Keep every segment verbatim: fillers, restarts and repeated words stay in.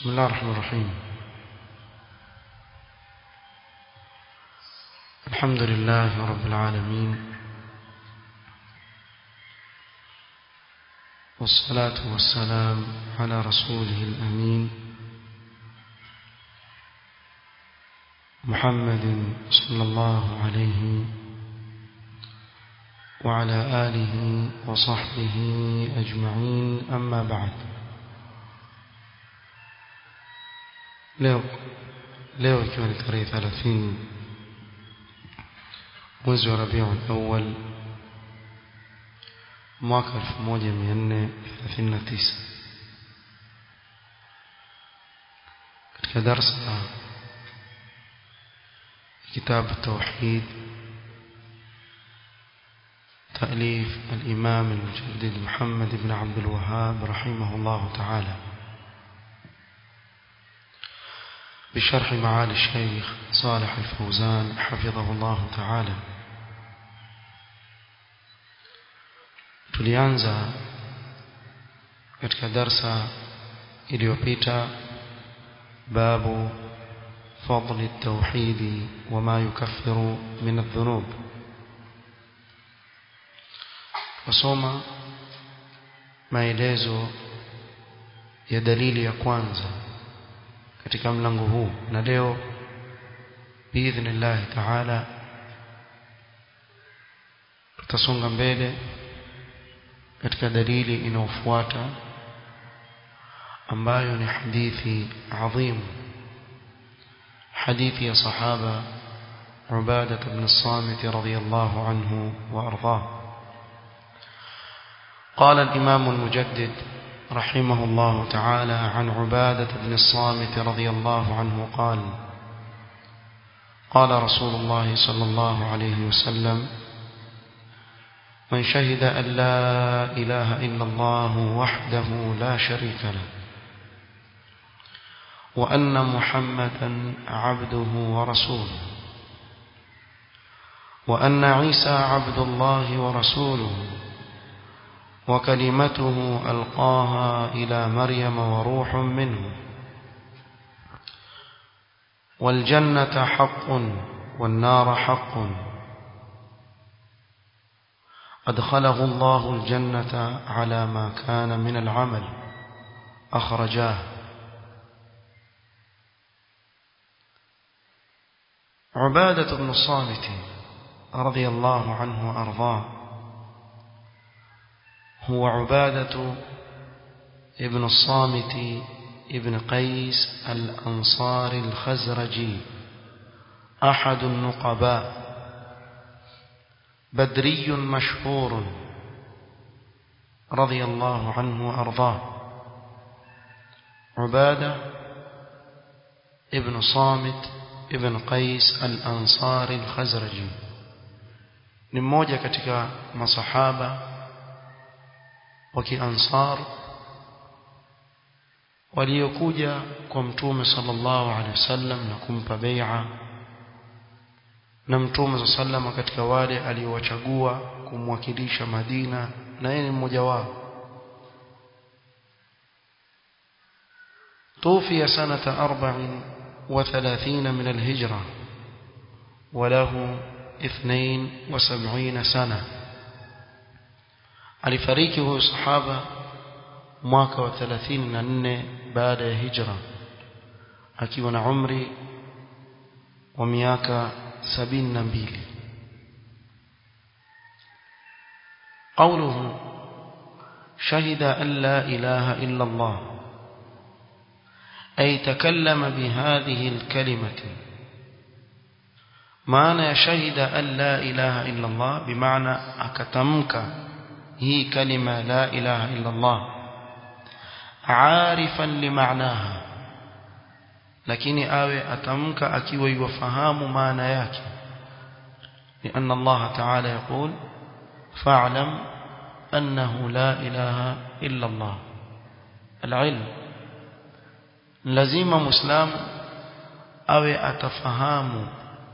بسم الله الرحمن الرحيم. الحمد لله رب العالمين، والصلاة والسلام على رسوله الأمين محمد صلى الله عليه وعلى آله وصحبه أجمعين. أما بعد. leo leo ikiwa ni tarehe thelathini mwezi wa Rabiul Awwal mwaka elfu moja mia nne thelathini na tisa, katika darasa كتاب التوحيد تأليف الإمام المجدد محمد بن عبد الوهاب رحمه الله تعالى بشرح معالي الشيخ صالح الفوزان حفظه الله تعالى. tulianza katika darsa iliyopita babu فضل التوحيد وما يكفر من الذنوب. وصوم maelezo ya dalili ya kwanza katika mlango huu, na leo biidhnillah taala tutasonga mbele katika dalili inayofuata ambayo ni hadithi adhim, حديث يا صحابة عبادة بن الصامت رضي الله عنه وأرضاه. قال الإمام المجدد رحمه الله تعالى عن عبادة بن الصامت رضي الله عنه قال: قال رسول الله صلى الله عليه وسلم: من شهد أن لا إله إلا الله وحده لا شريك له وأن محمدا عبده ورسوله وأن عيسى عبد الله ورسوله وكلمته ألقاها إلى مريم وروح منه والجنة حق والنار حق أدخله الله الجنة على ما كان من العمل أخرجاه. عبادة بن الصامت رضي الله عنه وأرضاه هو عبادة ابن الصامت ابن قيس الأنصاري الخزرجي، أحد النقباء، بدري مشهور رضي الله عنه وأرضاه. عبادة ابن صامت ابن قيس al-Ansari al-Khazraji ni mmoja katika masahaba wa Kiansar waliokuja kwa Mtume sallallahu alaihi wasallam na kumpa bai'a, na Mtume sallallahu katika wale aliowachagua kumwakilisha Madina, na yeye ni mmoja wao. توفي سنة أربع وثلاثين من الهجرة وله اثنين وسبعين سنة. alifariki huyo sahaba mwaka wa thelathini na nne baada ya hijra akiwa na umri wa miaka sabini na mbili. قوله شهد أن لا إله إلا الله أي تكلم بهذه الكلمة. معنى شهد أن لا إله إلا الله بمعنى أكتمك هي كلمة لا إله إلا الله عارفا لمعناها، لكن آوي أتمك أكيوي وفهام معنى ياك، لأن الله تعالى يقول: فاعلم أنه لا إله إلا الله. العلم لازم مسلم أوي أتفهم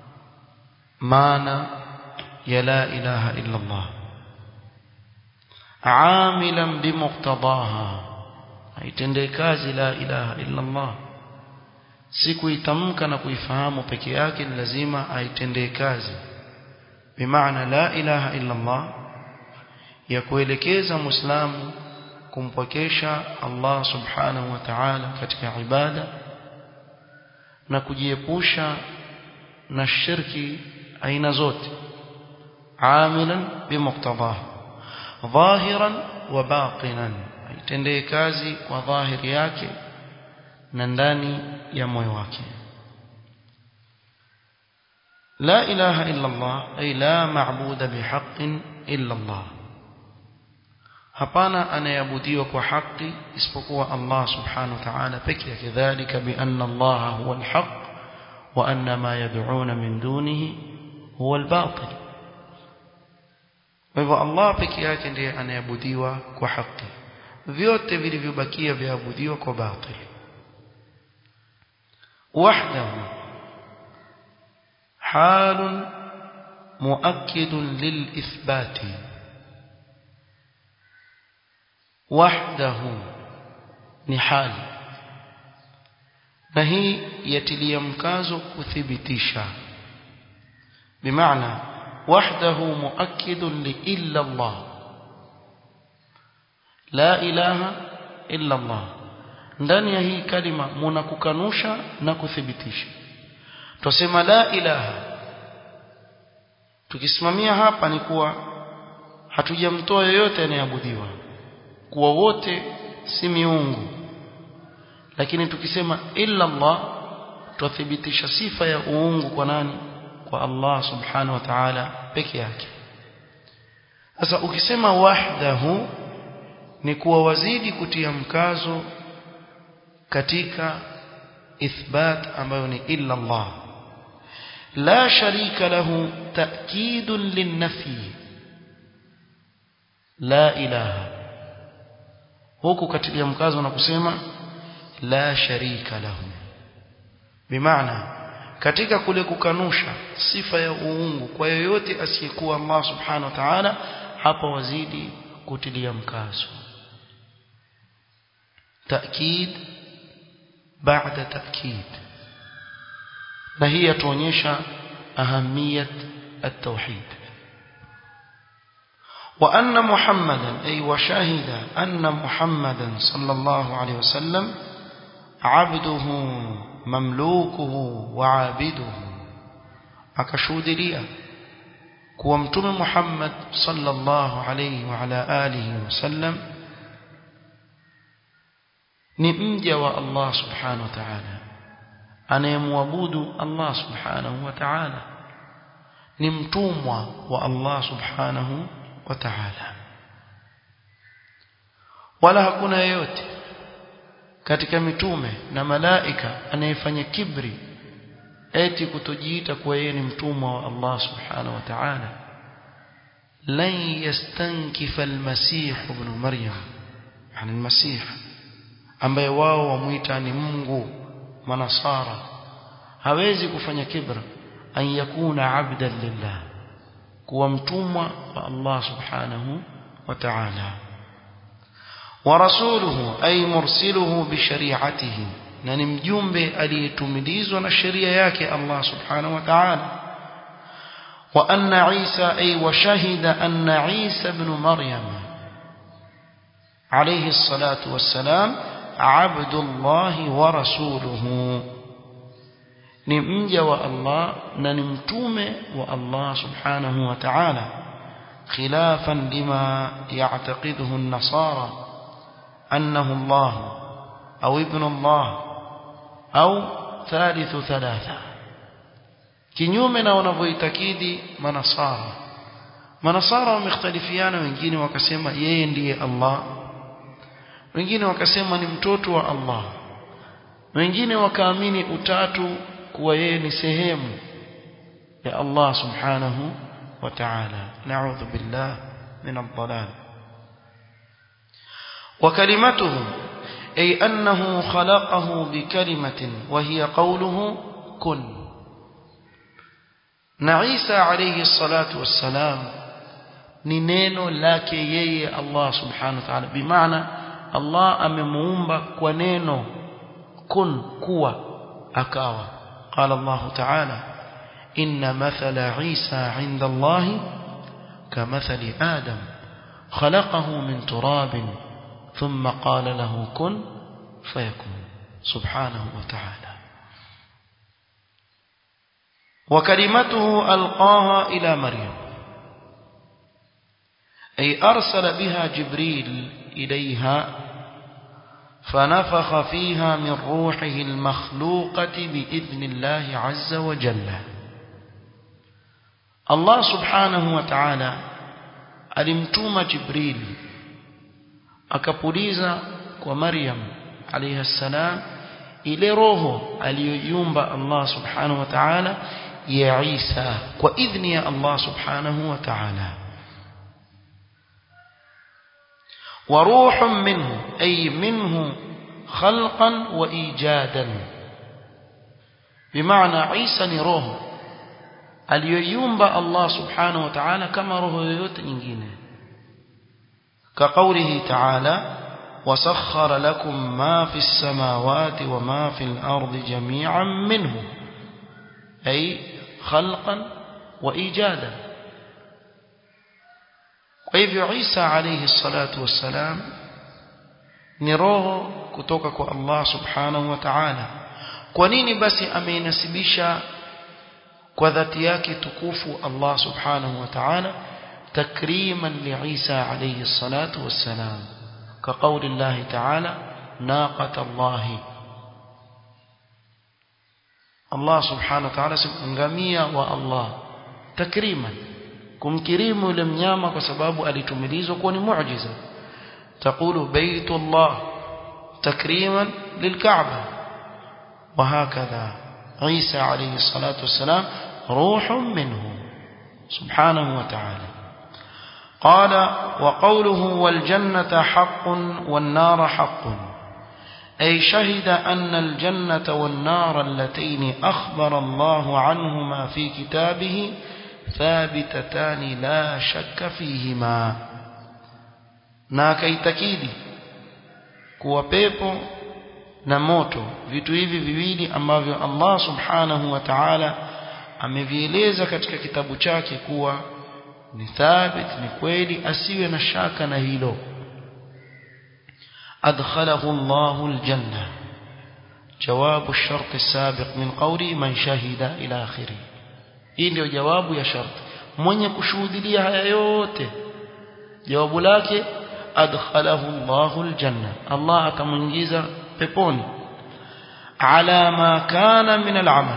معنى يا لا إله إلا الله عاملا بمقتضاها، aitendee kazi la ilaha illa Allah. Si kuitamka na kuifahamu peke yake, ni lazima aitendee kazi. Bimaana la ilaha illa Allah ya kuelekeza Muislamu kumpokesha Allah subhanahu wa ta'ala katika ibada na kujiepusha na shirki aina zote, amilan bimuqtadah dhahiran wa batinan, aitendee kazi kwa dhahiri yake na ndani ya moyo wake. La ilaha illa Allah ay la ma'buda bihaqqin illa Allah, hapana anayeabudiwa kwa haki isipokuwa Allah subhanahu wa ta'ala pekee yake. Dhalika bi anna Allah huwa al-haq wa anna ma yad'una min dunihi huwa al-batil. Kwa hivyo Allah pekee yake ndiye anayeabudiwa kwa haki, vyote vilivyobakia viabudiwa kwa batil. Wahdahu halun muakkidun lil-ithbati, wahdahu ni hali, na hii yatilia mkazo kuthibitisha. Bimaana wahdahu muakkidun li illa Allah, la ilaha illa Allah. Ndani ya hii kalima muna kukanusha na kuthibitisha. Tusema la ilaha, tukisimamia hapa ni kuwa hatujamtoa yoyote anayeabudiwa, kuwa wote si miungu. Lakini tukisema illa Allah, tuthibitisha sifa ya uungu kwa nani? Kwa Allah subhanahu wa ta'ala peke yake. Sasa ukisema wahdahu ni kuwa wazidi kutia mkazo katika ithbat ambayo ni illa Allah. La sharika lahu ta'kidun linnafi, la ilaha huku katilia mkazo na kusema la sharika lahu. Bimaana katika kule kukanusha sifa ya uungu kwa yoyote asiyekuwa Allah subhanahu wa ta'ala, hapa wazidi kutilia mkazo. Ta'kid baada ta'kid, na hii yatuonyesha ahamiyat at-tauhid. وأن محمدا أي وشاهد أن محمدا صلى الله عليه وسلم عبده مملوكه وعابده، akashuhudia kuwa mtume Muhammad sallallahu alayhi wa ala alihi wasallam ni mja wa Allah subhanahu wa ta'ala, anayemwabudu Allah subhanahu wa ta'ala, ni mtumwa wa Allah subhanahu wa ta'ala. Wala hakuna yeyote katika mitume na malaika anayefanya kibri eti kutojiita kwa yeye ni mtumwa wa Allah subhanahu wa ta'ala. Lan yastankifa al-masih ibn maryam, yani al-masih ambaye wao wamuita ni Mungu, manasara, hawezi kufanya kibra an yakuna abdan lillah, kuwa mtumwa wa Allah subhanahu wa ta'ala. Wa rasuluhu ay mursiluhu bi shari'atihi, na ni mjumbe aliyetumilizwa na sheria yake Allah subhanahu wa ta'ala. Wa anna Isa ay wa shahida anna Isa ibn Maryam alayhi salatu wassalam abdullahi wa rasuluhu, ni mja wa Allah na ni mtume wa Allah subhanahu wa ta'ala, khilafan lima ya'taqiduhu an-nasara annahu Allah au ibn Allah au thalithu thalatha, kinyume na wanavyoitakidi manasara. Manasara wamekhtalifiana, wengine wakasema yeye ndiye Allah, wengine wakasema ni mtoto wa Allah, wengine wakaamini utatu kuwa yeye ni sehemu ya Allah subhanahu wa ta'ala. Na'udhu billah min ad-dhalal. Wa kalimatuhu ay annahu khalaqahu bi kalimatin wa hiya qawluhu kun. Na Isa alayhi salatu wassalam ni neno lake yeye Allah subhanahu wa ta'ala, bimaana Allah amemuumba kwa neno kun, kuwa, akawa. Qala Allah ta'ala inna mathala Isa 'inda Allah kamathali Adam khalaqahu min turabin thumma qala lahu kun fayakun. Subhanahu wa ta'ala. Wa kalimatuhu alqaha ila Maryam ay arsala biha Jibril ilayha فنفخ فيها من روحه المخلوقة بإذن الله عز وجل. الله سبحانه وتعالى alimtuma Jibril akapuliza kwa Maryam alayha salam ile roho aliyoiumba Allah subhanahu wa ta'ala ya Isa kwa idhni ya Allah subhanahu wa ta'ala. وروح منه أي منه خلقا وإيجادا بمعنى عيسى نروح aliyoiumba Allah subhanahu wa ta'ala kama roho yoyote nyingine. كقوله تعالى وسخر لكم ما في السماوات وما في الأرض جميعا منه أي خلقا وإيجادا. Kwa hivyo Isa alayhi salatu wassalam ni roho kutoka kwa Allah subhanahu wa ta'ala. Kwa nini basi ameinasibisha kwa dhati yake tukufu Allah subhanahu wa ta'ala takriman li Isa alayhi salatu wassalam? Ka qawli Allah ta'ala naqata Allah, Allah subhanahu wa ta'ala ngamia wa Allah takriman, kumkirimu yule mnyama kwa sababu alitumilizwa kuwa ni muujiza. Taqulu baytullah takriman lilka'ba. وهكذا عيسى عليه الصلاة والسلام روح منه سبحانه وتعالى. قال وقوله والجنة حق والنار حق أي شهد أن الجنة والنار اللتين أخبر الله عنهما في كتابه ثابتتان لا شك فيهما. na akaitakidi kuwa pepo na moto vitu hivi viwili ambavyo Allah subhanahu wa ta'ala amevieleza katika kitabu chake kuwa ni thabit, ni kweli, asiwe na shaka na hilo. adkhalahu Allahu aljanna, jawabu ash-shart as-sabiq min qawli man shahida ila akhirih. Hii ndio jawabu ya sharti, mwenye kushuhudia haya yote jawabu lake adkhalahu Allahu aljanna, Allah atamuingiza peponi. ala ma kana min al-amal,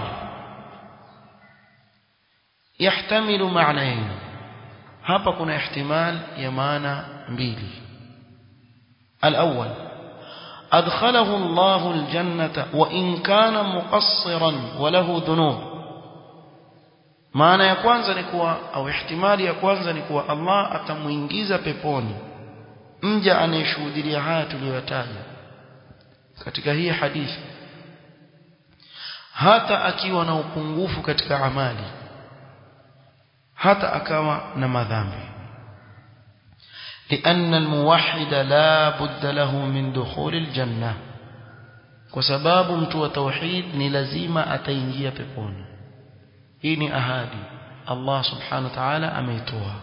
yahtamilu ma'nayn. hapa kuna ihtimal ya maana mbili. al-awwal adkhalahu Allahu al-jannata wa in kana muqassiran wa lahu dhunub. maana ya kwanza ni kuwa au ihtimali ya kwanza ni kuwa Allah atamuingiza peponi mja anayeshuhudia haya tuliyotaja katika hii hadithi hata akiwa na upungufu katika amali, hata akawa na madhambi. لأن الموحد لا بد له من دخول الجنة, kwa sababu mtu wa tauhid ni lazima ataingia peponi. hii ni ahadi Allah subhanahu wa ta'ala ameitoa.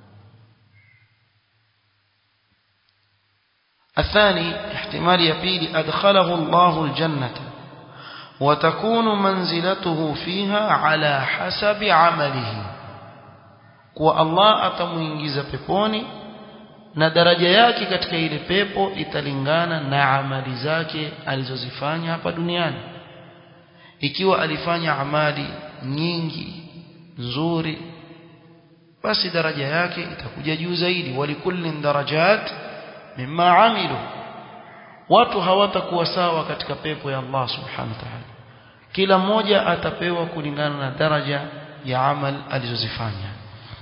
الثاني احتمال يبيل أدخله الله الجنة وتكون منزلته فيها على حسب عمله, kwa Allah atamuingiza peponi na daraja yake katika ile pepo italingana na amali zake alizozifanya hapa duniani. Ikiwa alifanya amali nyingi nzuri, basi daraja yake itakuja juu zaidi. walikullin darajat mimma amilu, watu hawatakuwa sawa katika pepo ya Allah subhanahu wa ta'ala, kila mmoja atapewa kulingana na daraja ya amal alizozifanya.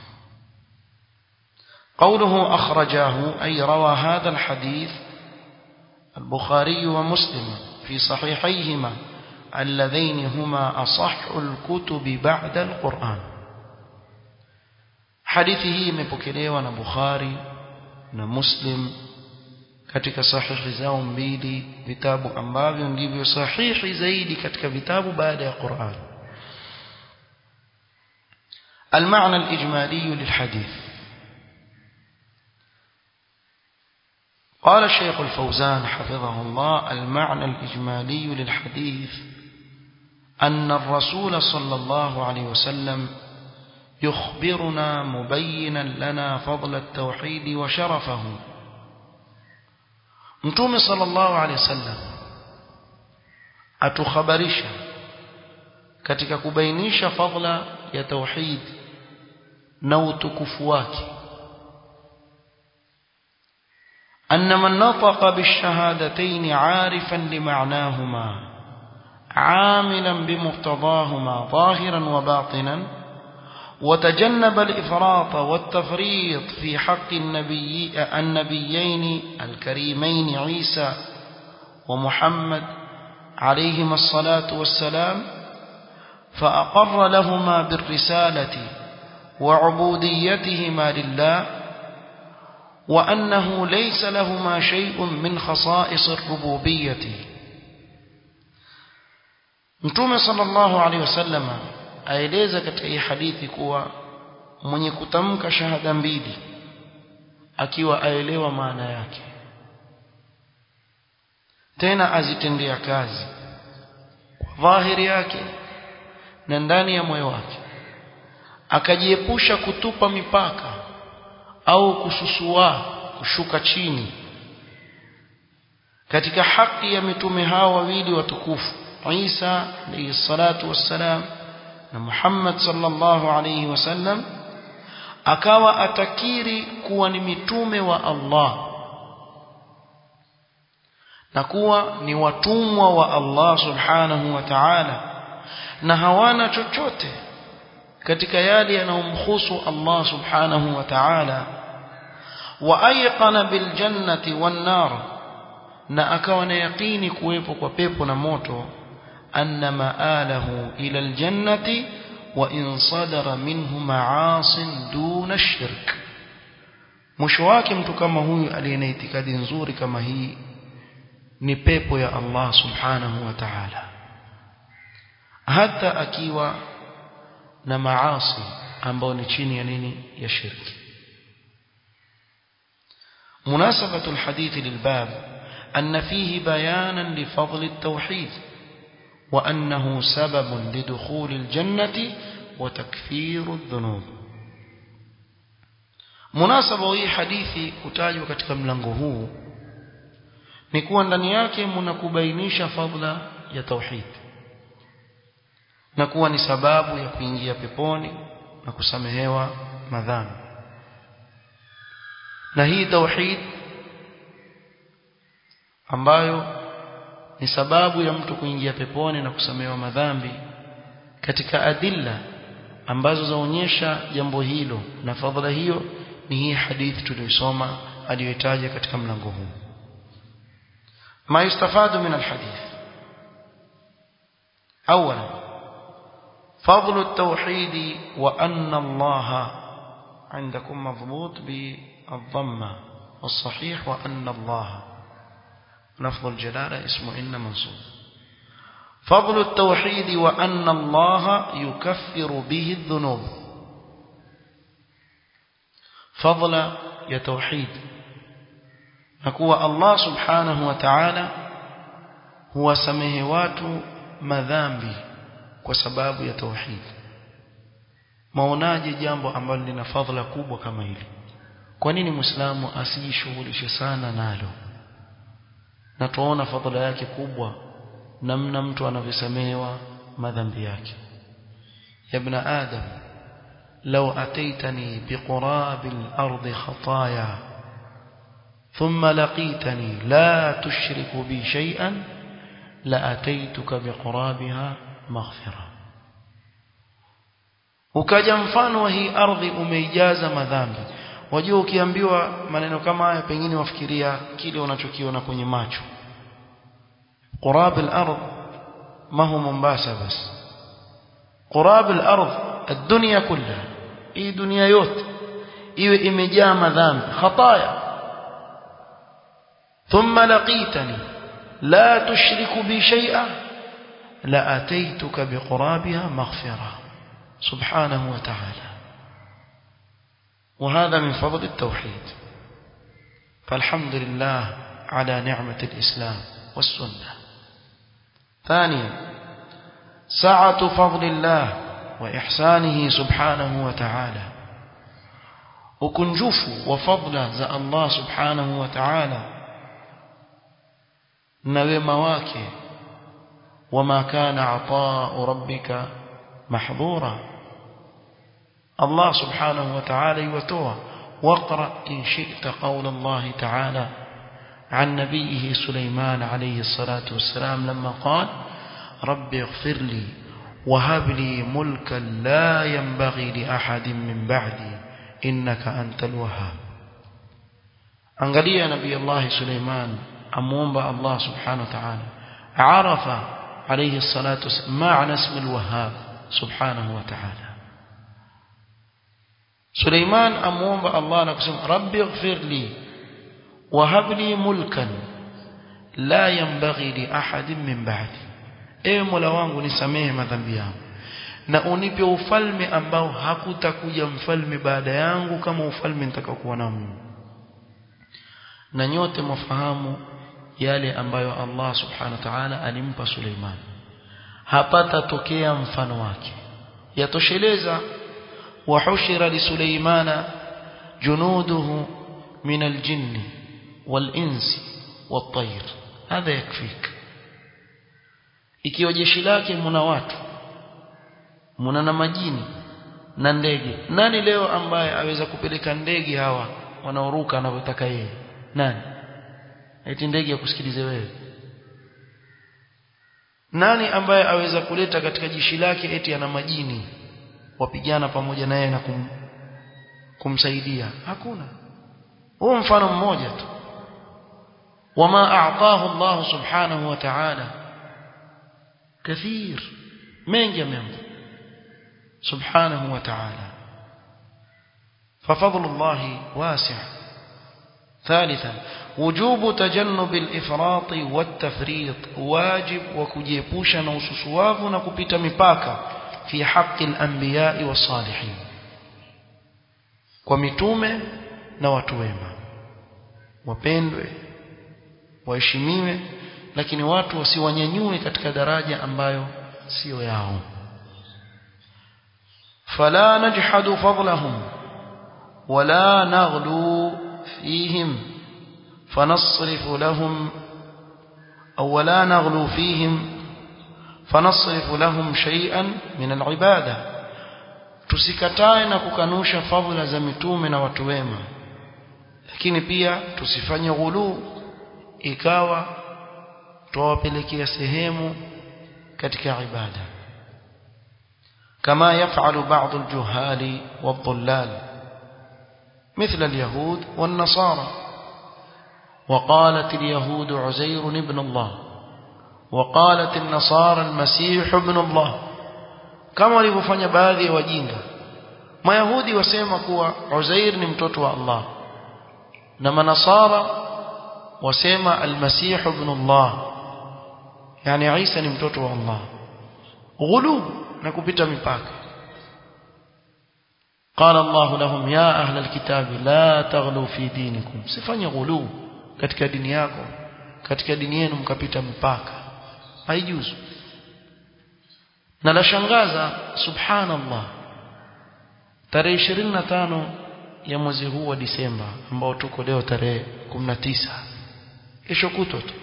قوله أخرجاه أي روى هذا الحديث البخاري ومسلم في صحيحيهما اللذين هما أصح الكتب بعد القرآن. حديثه مبكلي ونا بخاري ونا مسلم katika sahihi zao mbili, vitabu ambavyo ndivyo sahihi zaidi katika vitabu baada ya Qur'an. المعنى الإجمالي للحديث. قال الشيخ الفوزان حفظه الله: المعنى الإجمالي للحديث أن الرسول صلى الله عليه وسلم يخبرنا مبينا لنا فضل التوحيد وشرفه. Mtume sallallahu alayhi wasallam atuhabarisha katika kubainisha fadhila ya tauhid na utukufu wake. أن من نطق بالشهادتين عارفا لمعناهما عاملا بمقتضاهما ظاهرا وباطنا وتجنب الإفراط والتفريط في حق النبي النبيين الكريمين عيسى ومحمد عليهما الصلاة والسلام، فأقر لهما بالرسالة وعبوديتهما لله، وأنه ليس لهما شيء من خصائص الربوبية. Mtume sallallahu alaihi wasallam aeleza katika hii hadithi kuwa mwenye kutamka shahada mbili akiwa aelewa maana yake, tena azitendea kazi kwa dhahiri yake na ndani ya moyo wake, akajiepusha kutupa mipaka au kususua kushuka chini katika haki ya mitume hao wawili watukufu, Isa alayhi salatu wassalam na Muhammad sallallahu alayhi wasallam, akawa atakiri kuwa ni mitume wa Allah na kuwa ni watumwa wa Allah subhanahu wa ta'ala, na hawana chochote katika yale yanayomhusu Allah subhanahu wa ta'ala. Wa ayqana bil jannati wan nar, na akawa na yaqini kuwepo kwa pepo na moto. أن مآله إلى الجنة وإن صدر منه معاص دون الشرك. mwisho wake mtu kama huyu aliye na itikadi nzuri kama hii ni pepo ya Allah subhanahu wa ta'ala, hata akiwa na maasi ambayo ni chini ya nini, ya shirki. مناسبة الحديث للباب أن فيه بيانا لفضل التوحيد وأنه سبب لدخول الجنة وتكفير الذنوب. مناسبة hii hadithi kutajwa katika mlango huu ni kuwa ndani yake mnakubainisha fadhila ya tauhid na kuwa ni sababu ya kuingia peponi na kusamehewa madhambi. Na hii tauhid ambayo ni sababu ya mtu kuingia peponi na kusamehewa madhambi, katika adilla ambazo zaonyesha jambo hilo na fadhila hiyo ni hii hadithi tuliyosoma aliyotaja katika mlango huu. ما يستفاد من الحديث: أولا فضل التوحيد وأن الله، عندكم مضبوط بالضمة والصحيح وأن الله، لفظ الجلالة اسمه إن منصوب. فضل التوحيد وأن الله يكفر به الذنوب. فضل يا توحيد نكوى الله سبحانه وتعالى هو سمهوات مذنبي وسباب يا توحيد. maonaje jambo ambalo lina fadhila kubwa kama hili? Kwa nini muislamu asijishughulishe sana nalo? Na tuona fadhila yake kubwa, namna mtu anavyosamehewa madhambi yake. Ya ibn adam law ataitani biqurabil ardi khataaya thumma laqitani la tushriku bi shay'an la ataituka biqurabiha maghfira. Ukaja mfano wa hii ardhi umeijaza madhambi. Wajua ukiambiwa maneno kama haya pengine wafikiria kile unachokiona kwenye macho. قراب الأرض ما هو مومباسا بس، قراب الأرض الدنيا كلها، hii dunia yote iwe imejaa madhambi, khataya. thumma laqitani la tushriku bi shay'an la ataituka biqurabiha maghfira subhanahu wa ta'ala. وهذا من فضل التوحيد. فالحمد لله على نعمة الإسلام والسنة. ثانيا سعة فضل الله وإحسانه سبحانه وتعالى، وكنجوف وفضل ذا الله سبحانه وتعالى نوي مواكي وما كان عطاء ربك محظورا. الله سبحانه وتعالى يوتوه. واقرأ إن شئت قول الله تعالى عن نبيه سليمان عليه الصلاة والسلام لما قال رب اغفر لي وهب لي ملكا لا ينبغي لأحد من بعدي إنك أنت الوهاب. angalia nabii Allah Suleiman amuomba Allah subhanahu wa ta'ala, arafa alayhi salatu wassalam ma'na ism al-Wahhab subhanahu wa ta'ala. Suleiman amuomba Allah na kusema rabbi ighfir li wa hab li mulkan la yanbaghi li ahadin min ba'di, ewe Mola wangu nisamehe madhambi yangu na unipe ufalme ambao hakutakuja mfalme baada yangu kama ufalme nitakaokuwa nao. Na nyote mfahamu yale ambayo Allah subhanahu wa ta'ala alimpa Suleiman, hapata tokea mfano wake. Yatosheleza wahushira li Suleimana junuduhu min aljinni walinsi wattayr, hadha yakfik. Ikiwa jeshi lake mna watu, mna na majini na ndege, nani leo ambaye aweza kupeleka ndege hawa wanaoruka anavyotaka yeye? Nani? Eti ndege ya kusikilize wewe? Nani ambaye aweza kuleta katika jeshi lake eti ana majini wapigana pamoja na yeye na kum, kumsaidia? Hakuna. Huo mfano mmoja tu. Wama a'tahu Allah subhanahu wa ta'ala kathir, mengi mengi سبحانه وتعالى. ففضل الله واسع. ثالثا وجوب تجنب الإفراط والتفريط، واجب وكجيبوشا نوسسواف نكبت مباكا في حق الأنبياء والصالحين، ومتومة نواتوما wapendwe waheshimiwe, lakini watu wasiwanyanyue katika daraja ambayo sio yao. فلا نجحد فضلهم ولا نغلو فيهم فنصرف لهم أو ولا نغلو فيهم فنصرف لهم شيئا من العبادة. tusikatae na kukanusha fadhila za mitume na watu wema, lakini pia tusifanye ghulu ikawa tuwapelekea sehemu katika ibada, كما يفعل بعض الجهال والضلال مثل اليهود والنصارى. وقالت اليهود عزير ابن الله وقالت النصارى المسيح ابن الله، كما walivyofanya baadhi ya wajinga. Mayahudi wasema kuwa Uzair ni mtoto wa Allah, na manasara wasema al-Masih ibn Allah, yani Isa ni mtoto wa Allah. Ghulu na kupita mipaka. قال الله لهم يا أهل الكتاب لا تغلوا في دينكم، sifanye ghulu katika dini yako, katika dini yenu mkapita mipaka, haijuzu. Na la shangaza, subhanallah, tarehe ishirini na tano ya mwezi huu wa Disemba ambao tuko leo tarehe kumi na tisa, kesho kutwa tu,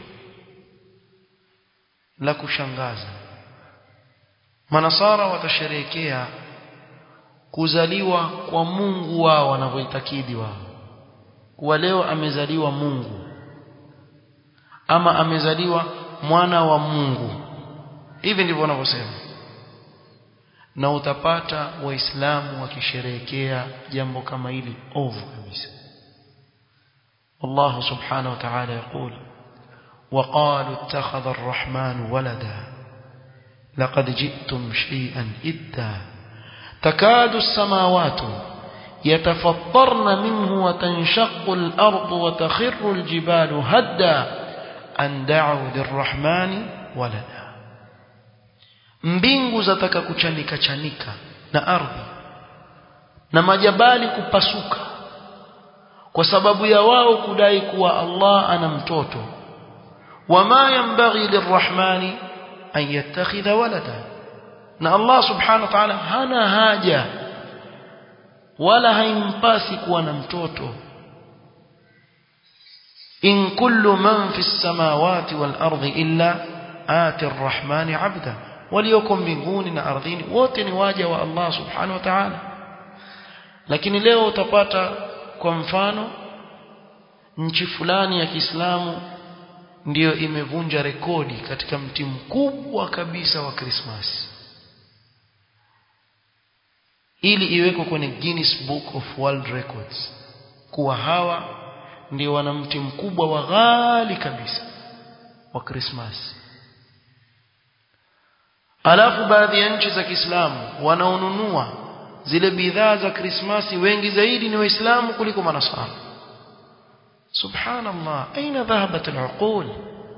la kushangaza manasara watasherehekea kuzaliwa kwa Mungu wao wanavyoitakidi wao, kuwa leo amezaliwa Mungu ama amezaliwa mwana wa Mungu. Hivi ndivyo wanavyosema. Na utapata waislamu wakisherehekea jambo kama hili ovu kabisa. Allah subhanahu wa ta'ala يقول وقالوا اتخذ الرحمن ولدا لقد جئتم شيئا إدا تكاد السماوات يتفطرن منه وتنشق الأرض وتخر الجبال هدا أن دعوا للرحمن ولدا. mbingu zataka kuchanika chanika na ardhi na majabali kupasuka kwa sababu ya wao kudai kuwa Allah ana mtoto. wama yanbaghi lirrahmani an yattakhidha walada, na Allah subhanahu wa ta'ala hana haja wala haimpasi kuwa na mtoto. in kullu man fis samawati wal ardi illa ati arrahmani abda, waliokum mbinguni na ardhini wote ni waja wa Allah subhanahu wa ta'ala. Lakini leo utapata kwa mfano nchi fulani ya Kiislamu ndiyo imevunja rekodi katika mti mkubwa kabisa wa Christmas, ili iwekwe kwenye Guinness Book of World Records kuwa hawa ndio wana mti mkubwa wa ghali kabisa wa Christmas. Alafu baadhi ya nchi za Kiislamu wanaonunua zile bidhaa za Christmas wengi zaidi ni Waislamu kuliko Manasara. Subhanallah, aina dhahabat al-uqul?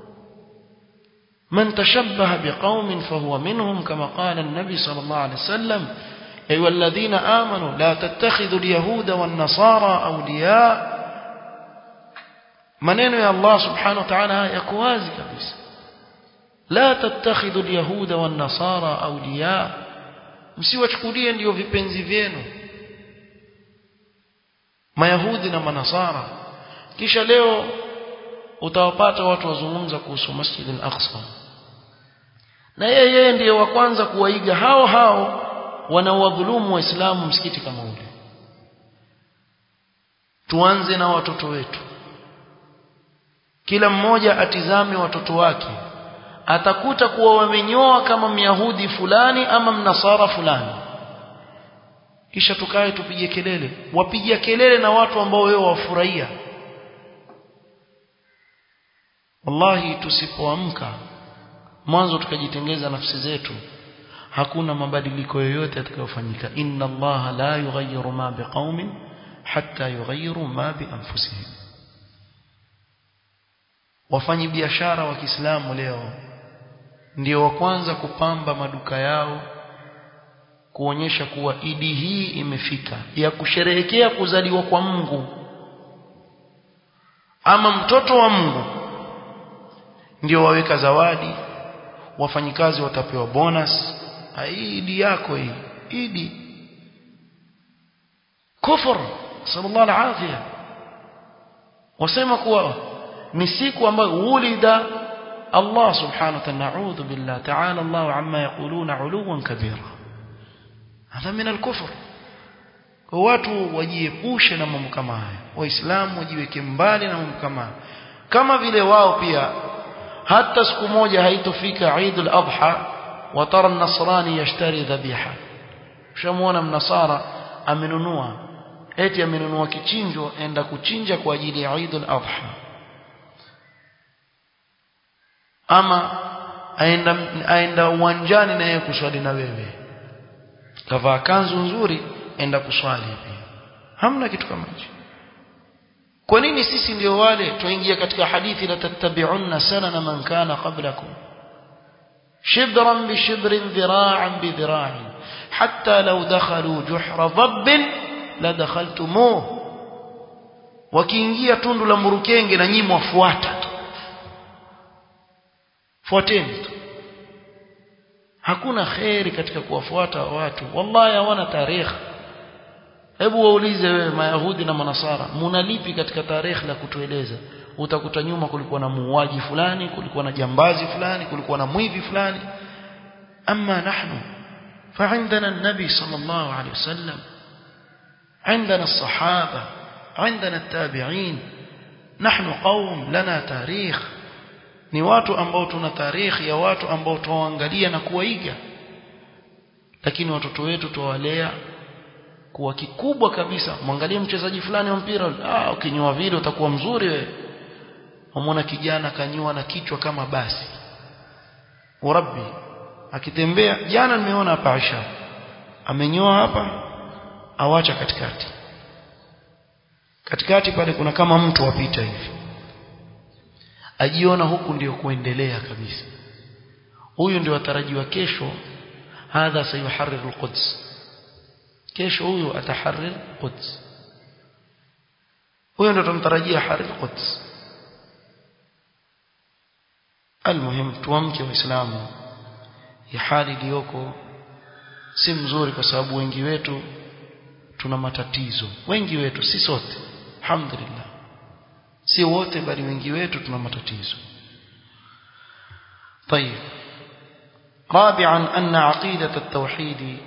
man tashabbaha biqaumin fahuwa minhum, kama qala an-nabi sallallahu alayhi wasallam أيها الذين آمنوا لا تتخذوا اليهود والنصارى أولياء. maneno ya Allah subhanahu wa ta'ala yako wazi kabisa, la tattakhidhu al-yahuda wan-nasara awliya, msiwachukulie ndio vipenzi vyenu mayahudi na manasara. Kisha leo utawapata watu wazungumza kuhusu Masjid al-Aqsa, na yeye ndiye wa kwanza kuwaiga hao hao wanawadhulumu waislamu msikiti kama ule. Tuanze na watoto wetu, kila mmoja atizame watoto wake, atakuta kuwa wamenyoa kama myahudi fulani ama mnasara fulani, kisha tukae tupige kelele. Wapigia kelele na watu ambao wewe wafurahia. Wallahi, tusipoamka mwanzo tukajitengeza nafsi zetu, hakuna mabadiliko yoyote yatakayofanyika. inna Allaha la yughayyiru ma biqaumin hatta yughayyiru ma bi anfusihim. Wafanyi biashara wa Kiislamu leo ndio wa kwanza kupamba maduka yao kuonyesha kuwa idi hii imefika ya kusherehekea kuzaliwa kwa Mungu ama mtoto wa Mungu. Ndio waweka zawadi, wafanyikazi watapewa bonus. Hii idi yako hii idi kufur, sallallahu alaihi. Wasema kuwa ni siku ambayo ulida Allah subhanahu wa ta'ala. Na'udhu billahi ta'ala Allah amma yaquluna 'uluwan kabira. Hadha min al-kufr. Kwa watu wajiepushe na mambo kama haya, waislamu wajiweke mbali na mambo kama haya. Kama vile wao pia hata siku moja haitofika Eid al-Adha watara an-nasrani yashtari dhabiha. Ushamuona mnasara amenunua, eti amenunua kichinjo enda kuchinja kwa ajili ya Eid al-Adha, ama aenda aenda uwanjani na yeye kuswali na wewe, kavaa kanzu nzuri enda kuswali pia. Hamna kitu kama hicho. Kwa nini sisi ndio wale tuingia katika hadithi la tattabi'unna sanana man kana qablakum shibran bi shibrin dhira'an bi dhira'in hatta law dakhalu juhra dhabbin la dakhaltumuh. Wakiingia tundu la murukenge na nyinyi mwafuata tu, fuateni tu. Hakuna khairi katika kuwafuata watu, wallahi hawana tarehe. Hebu waulize wewe mayahudi na manasara, mnalipi katika tarehe la kutueleza? Utakuta nyuma kulikuwa na muuaji fulani, kulikuwa na jambazi fulani, kulikuwa na mwivi fulani. Amma nahnu فعندنا النبي صلى الله عليه وسلم، عندنا الصحابة، عندنا التابعين. نحن قوم لنا تاريخ. ni watu ambao tuna tarehe ya watu ambao tuwaangalia na kuwaiga. Lakini watoto wetu tuwalea kuwa kikubwa kabisa. Mwangalie mchezaji fulani wa mpira, ah ukinyoa vile utakuwa mzuri wewe. Umeona kijana kanyoa na kichwa kama basi, urabbi akitembea. Jana nimeona hapa Aisha amenyoa hapa, awacha katikati, katikati pale kuna kama mtu wapita hivi, ajiona huku ndio kuendelea kabisa. Huyu ndio atarajiwa kesho, hadha sayuharrir al-Quds, kesho huyu ataharrir Quds, huyo ndio tumtarajia harrir Quds. Almuhim, tuamke waislamu, hii hali iliyoko si mzuri, kwa sababu wengi wetu tuna matatizo. Wengi wetu, si sote, alhamdulillah, si wote bali wengi wetu tuna matatizo. طيب رابعا أن عقيدة التوحيد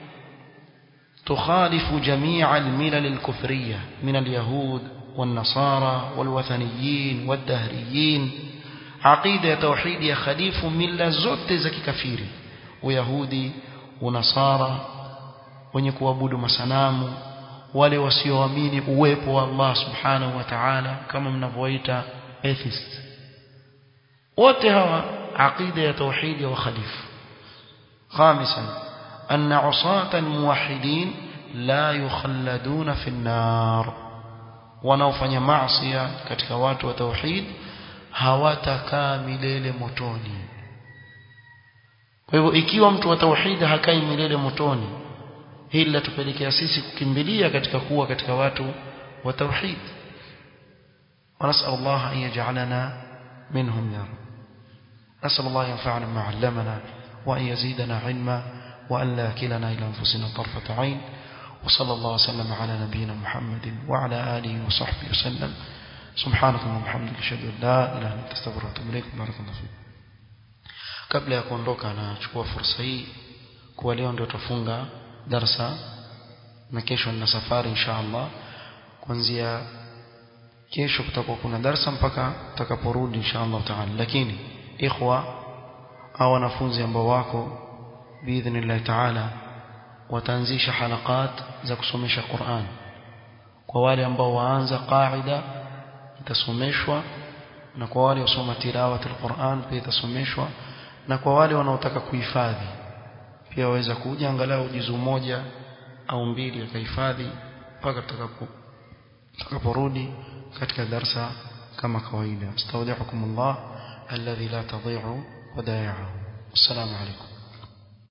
تخالف جميع الملل الكفرية من اليهود والنصارى والوثنيين والدهريين. عقيدة التوحيد يخالف ملة zote za kikafiri, uyahudi, unasara, wenye kuabudu masanamu, wale wasioamini uwepo wa Allah subhanahu wa ta'ala kama mnavyoita atheist. wote hawa aqida ya tauhid wa khalifu. خامسا أن عصاة الموحدين لا يخلدون في النار. wanaofanya maasiya katika watu wa tauhid hawatakaa milele motoni. Kwa hivyo ikiwa mtu wa tauhid hakai milele motoni, hili latupelekea sisi kukimbilia katika kuwa katika watu wa tauhid. ونسأل الله أن يجعلنا منهم يا رب. نسأل الله ينفعنا ما علمنا وأن يزيدنا علما وأن لا كلنا إلى أنفسنا طرفة عين. وصلى الله وسلم على نبينا محمد وعلى آله وصحبه وسلم. سبحانك اللهم وبحمدك أشهد أن لا إله إلا أنت أستغفرك وأتوب إليك. بارك الله فيك. kabla ya kuondoka nachukua fursa hii kwa leo ndio tufunga darasa, na kesho nina safari inshallah. Kuanzia kesho kutakuwa kuna darasa mpaka tutakaporudi inshallah taala. Lakini ikhwa au wanafunzi ambao wako biidhnillah taala wataanzisha halakat za kusomesha Qur'an. Kwa wale ambao waanza qaida itasomeshwa, na kwa wale wasoma tilawatul Qur'an pia itasomeshwa, na kwa wale wanaotaka kuhifadhi pia waweza kuja angalau juzu moja au mbili akahifadhi mpaka tutakapo tutakaporudi katika darasa kama kawaida. Astaudiukumullah alladhi la tadhi'u wadai'ahu. Assalamu alaykum.